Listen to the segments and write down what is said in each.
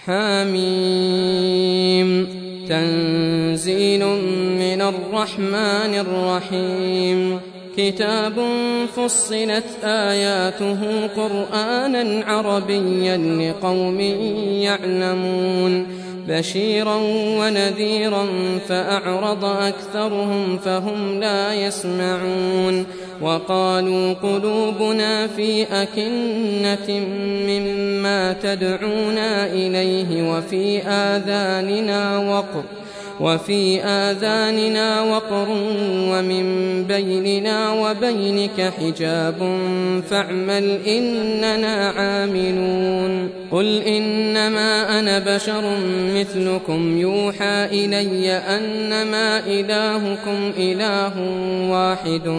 حميم تنزيل من الرحمن الرحيم كتاب فصلت آياته قرآنا عربيا لقوم يعلمون بشيرا ونذيرا فأعرض أكثرهم فهم لا يسمعون وقالوا قلوبنا في أكنة مما تدعونا إليه وفي آذاننا وقر ومن بيننا وبينك حجاب فاعمل إننا عاملون قل إنما أنا بشر مثلكم يوحى إلي أنما إلهكم إله واحد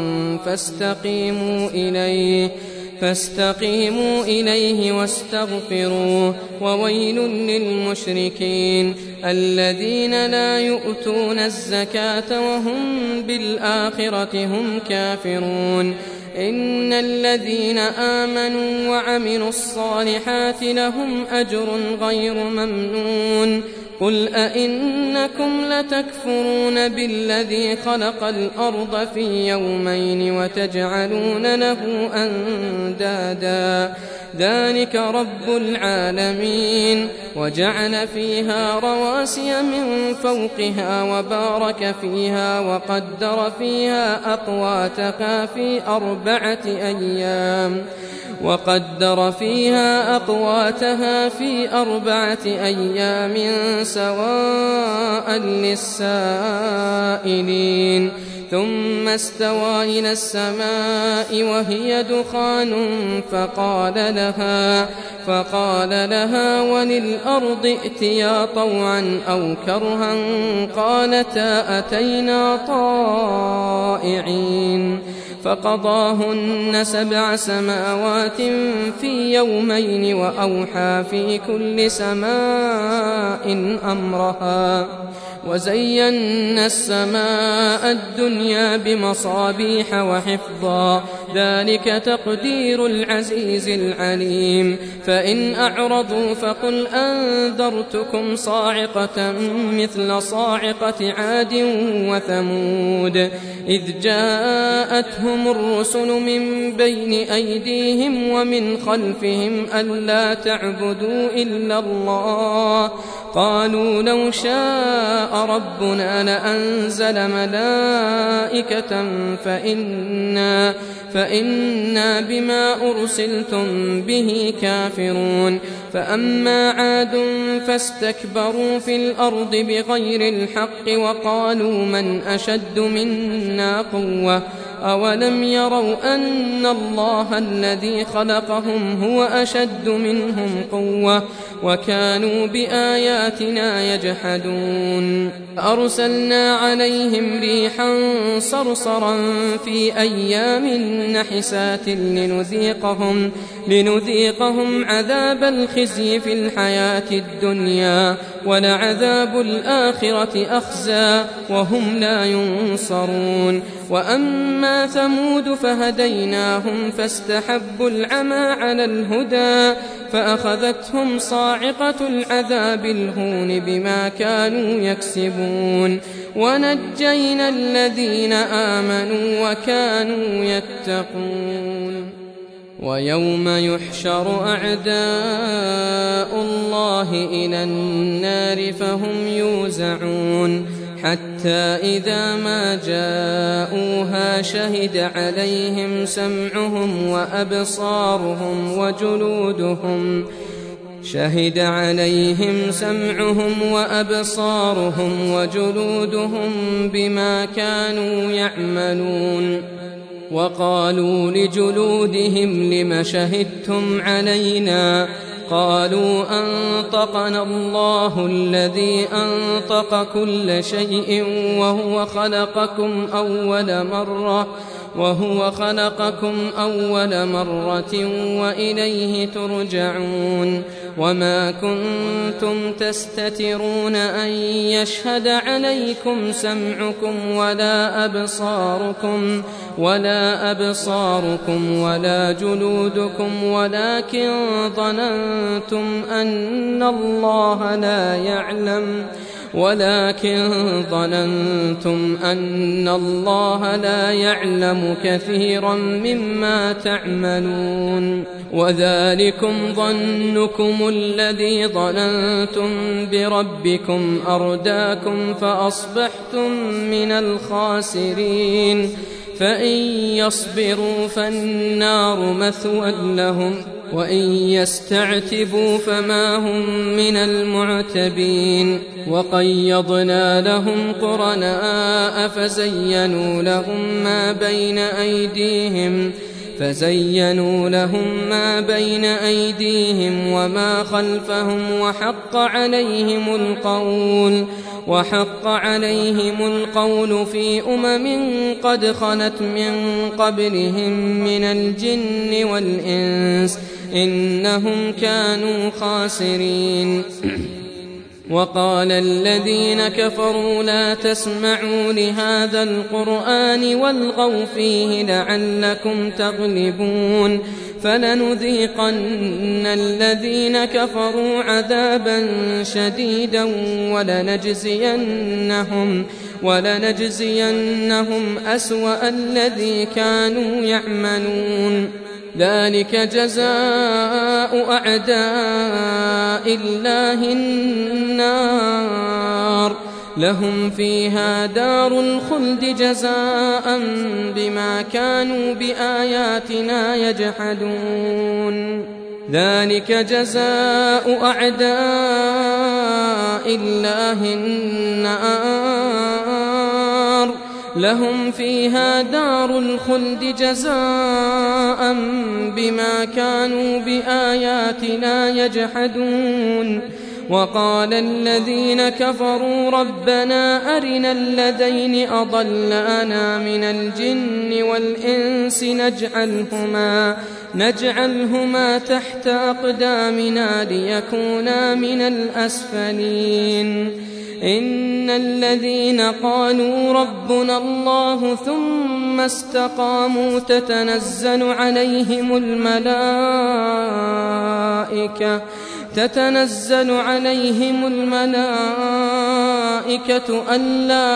فاستقيموا إليه واستغفروه وويل للمشركين الذين لا يؤتون الزكاة وهم بالآخرة هم كافرون إن الذين آمنوا وعملوا الصالحات لهم أجر غير ممنون قل أئنكم لتكفرون بالذي خلق الأرض في يومين وتجعلون له أندادا ذلك رب العالمين وجعل فيها رواسي من فوقها وبارك فيها وقدر فيها أقواتها في 4 أيام سواء للسائلين ثم استوى إلى السماء وهي دخان فقال لها وللأرض ائتيا طوعا أو كرها قالتا أتينا طائعين فقضاهن 7 سماوات في يومين وأوحى في كل سماء أمرها وزينا السماء الدنيا بمصابيح وحفظا ذلك تقدير العزيز العليم فإن أعرضوا فقل أنذرتكم صاعقة مثل صاعقة عاد وثمود إذ جاءتهم الرسل من بين أيديهم ومن خلفهم ألا تعبدوا إلا الله قالوا لو شاء ربنا لأنزل ملائكة فإنا بما أرسلتم به كافرون فأما عاد فاستكبروا في الأرض بغير الحق وقالوا من أشد منا قوة أولم يروا أن الله الذي خلقهم هو أشد منهم قوة وكانوا بآياتنا يجحدون أرسلنا عليهم ريحا صرصرا في أيام نحسات لنذيقهم عذاب الخزي في الحياة الدنيا ولعذاب الآخرة أخزى وهم لا ينصرون وأما ثمود فهديناهم فاستحبوا العمى على الهدى فأخذتهم صاعقة العذاب الهون بما كانوا يكسبون ونجينا الذين آمنوا وكانوا يتقون ويوم يحشر أعداء الله إلى النار فهم يوزعون حتى إذا ما جاءوها شهد عليهم سمعهم وأبصارهم وجلودهم بما كانوا يعملون وقالوا لجلودهم لم شهدتم علينا قالوا أنطقنا الله الذي أنطق كل شيء وهو خلقكم أول مرة وإليه ترجعون وما كنتم تستترون أن يشهد عليكم سمعكم ولا أبصاركم ولا جلودكم ولكن ظننتم أن الله لا يعلم كثيرا مما تعملون. وذلكم ظنكم الذي ظننتم بربكم أرداكم فأصبحتم من الخاسرين. فإن يصبروا فالنار مثوى لهم وإن يستعتبوا فما هم من المعتبين. وقيضنا لهم قرناء فزينوا لهم ما بين أيديهم وما خلفهم وحق عليهم القول في قد خلت من قبلهم من الجن والإنس إنهم كانوا خاسرين. وقال الذين كفروا لا تسمعوا لهذا القرآن والغوا فيه لعلكم تغلبون. فلنذيقن الذين كفروا عذابا شديدا ولنجزينهم أسوأ الذي كانوا يعملون. ذلك جزاء أعداء الله النار لهم فيها دار الخلد جزاء بما كانوا بآياتنا يجحدون. ذلك جزاء أعداء الله النار لهم فيها دار الخلد جزاء بما كانوا بآياتنا يجحدون. وقال الذين كفروا ربنا أرنا الذين أضلانا من الجن والإنس نجعلهما تحت أقدامنا ليكونا من الأسفلين. إن الذين قالوا ربنا الله ثم استقاموا تتنزل عليهم الملائكة ألا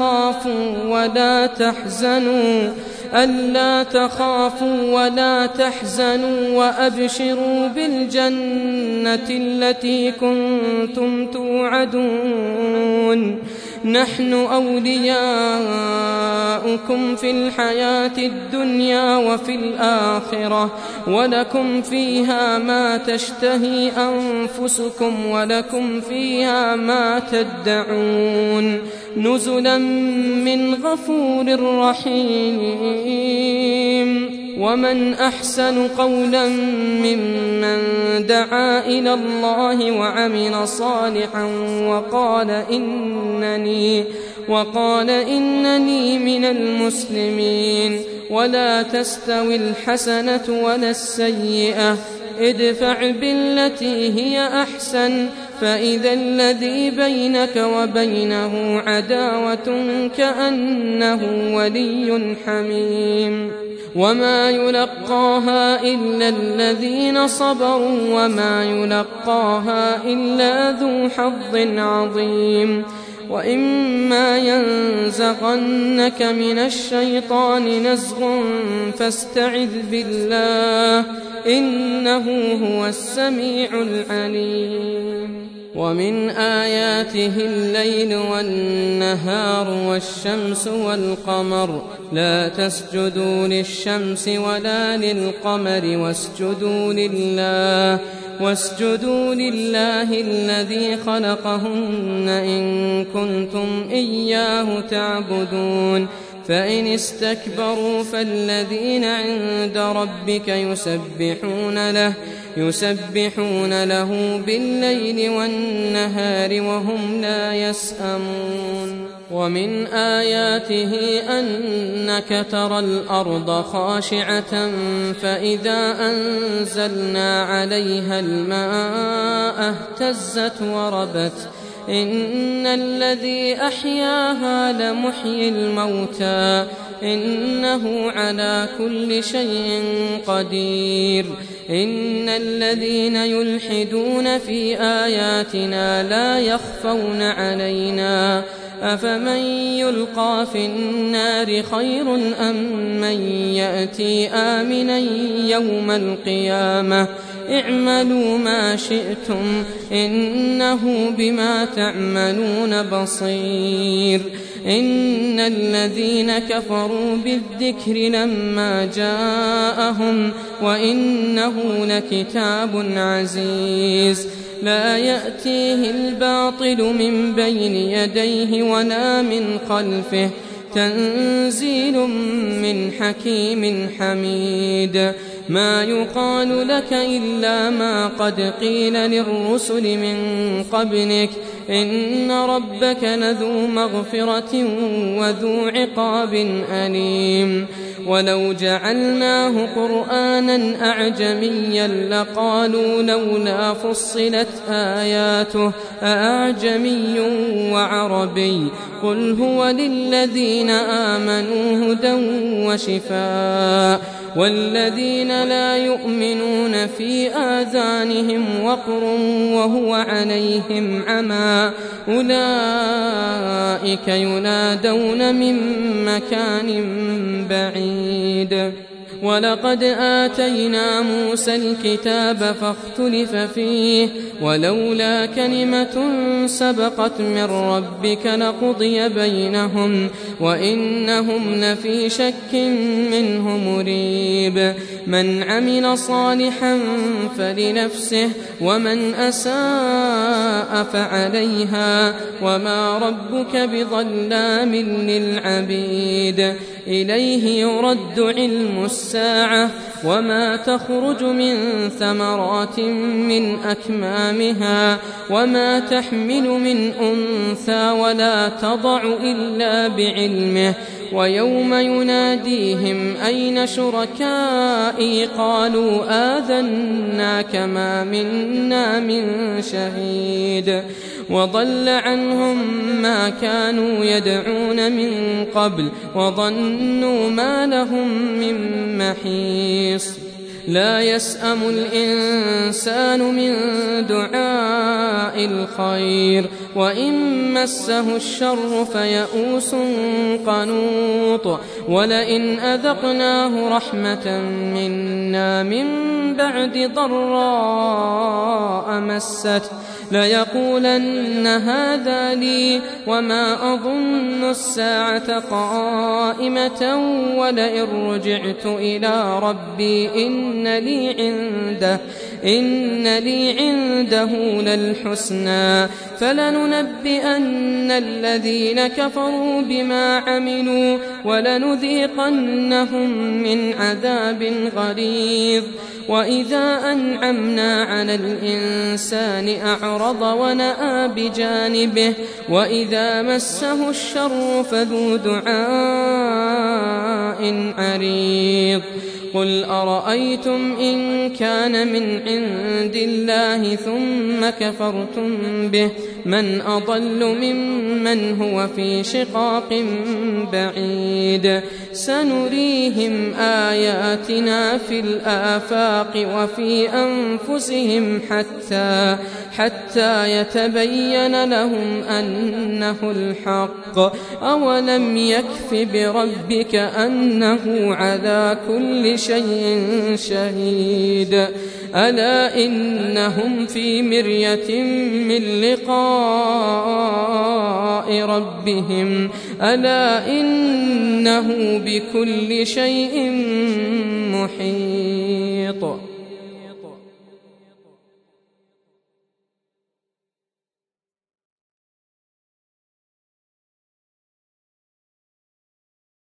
تخافوا ولا تحزنوا وأبشروا بالجنة التي كنتم توعدون. نحن أولياؤكم في الحياة الدنيا وفي الآخرة ولكم فيها ما تشتهي أنفسكم ولكم فيها ما تدعون نزلا من غفور رحيم. ومن أحسن قولا ممن دعا إلى الله وعمل صالحا وقال إنني من المسلمين. ولا تستوي الحسنة ولا السيئة ادفع بالتي هي أحسن فإذا الذي بينك وبينه عداوة كأنه ولي حميم. وما يلقاها إلا الذين صبروا وما يلقاها إلا ذو حظ عظيم. وإما ينزغنك من الشيطان نزغ فاستعذ بالله إنه هو السميع العليم. ومن آياته الليل والنهار والشمس والقمر لا تسجدوا للشمس ولا للقمر واسجدوا لله الذي خلقهن إن كنتم إياه تعبدون. فإن استكبروا فالذين عند ربك يسبحون له بالليل والنهار وهم لا يسأمون. ومن آياته أنك ترى الأرض خاشعة فإذا أنزلنا عليها الماء اهتزت وربت إن الذي أحياها لمحيي الموتى إنه على كل شيء قدير إن الذين يلحدون في آياتنا لا يخفون علينا أفمن يلقى في النار خير أم من يأتي آمنا يوم القيامة اعملوا ما شئتم إنه بما تعملون بصير إن الذين كفروا بالذكر لما جاءهم وإنه لكتاب عزيز لا يأتيه الباطل من بين يديه ولا من خلفه تنزيل من حكيم حميد ما يقال لك إلا ما قد قيل للرسل من قبلك إن ربك لذو مغفرة وذو عقاب أليم ولو جعلناه قرآنا أعجميا لقالوا لولا فصلت آياته أأعجمي وعربي قل هو للذين آمنوا هدى وشفاء والذين لا يؤمنون في آذانهم وقر وهو عليهم عمى أولئك ينادون من مكان بعيد ولقد آتينا موسى الكتاب فاختلف فيه ولولا كلمة سبقت من ربك لقضي بينهم وإنهم لفي شك منه مريب من عمل صالحا فلنفسه ومن أساء فعليها وما ربك بظلام للعبيد إليه يرد علم الساعة وما تخرج من ثمرات من أكمامها وما تحمل من أنثى ولا تضع إلا بعلمه ويوم يناديهم أين شركائي قالوا آذناك ما منا من شهيد وضل عنهم ما كانوا يدعون من قبل وظنوا ما لهم من محيص لا يسأم الإنسان من دعاء الخير وإن مسه الشر فيئوس قنوط ولئن أذقناه رحمة منا من بعد ضراء مسته ليقولن هذا لي وما أظن الساعة قائمة ولئن رجعت إلى ربي إن لي عنده للحسنى فلننبئن الذين كفروا بما عملوا ولنذيقنهم من عذاب غليظ وإذا أنعمنا على الإنسان أعرض ونأى بجانبه وإذا مسه الشر فذو دعاء عريض قل أرأيتم إن كان من عند الله ثم كفرتم به من أضل ممن هو في شقاق بعيد سنريهم آياتنا في الآفاق وفي أنفسهم حتى يتبين لهم أنه الحق أولم يكف بربك أنه على كل شيء شهيد ألا إنهم في مرية من لقاء ربهم ألا إنه بكل شيء محيط.